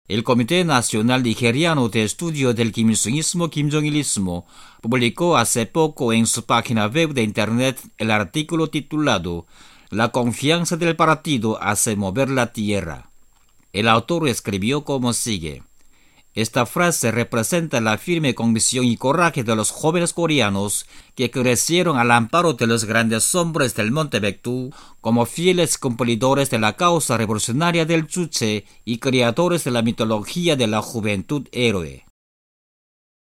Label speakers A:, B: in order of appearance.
A: El Comité Nacional Nigeriano de Estudio del Kim-il-sungismo, Kim-jong-ilismo, publicó hace poco en su página web de internet el artículo titulado «La confianza del partido hace mover la tierra». El autor escribió como sigue: esta frase representa la firme convicción y coraje de los jóvenes coreanos que crecieron al amparo de los grandes hombres del Monte Baekdu como fieles cumplidores de la causa revolucionaria del Juche y creadores de la mitología de la juventud héroe.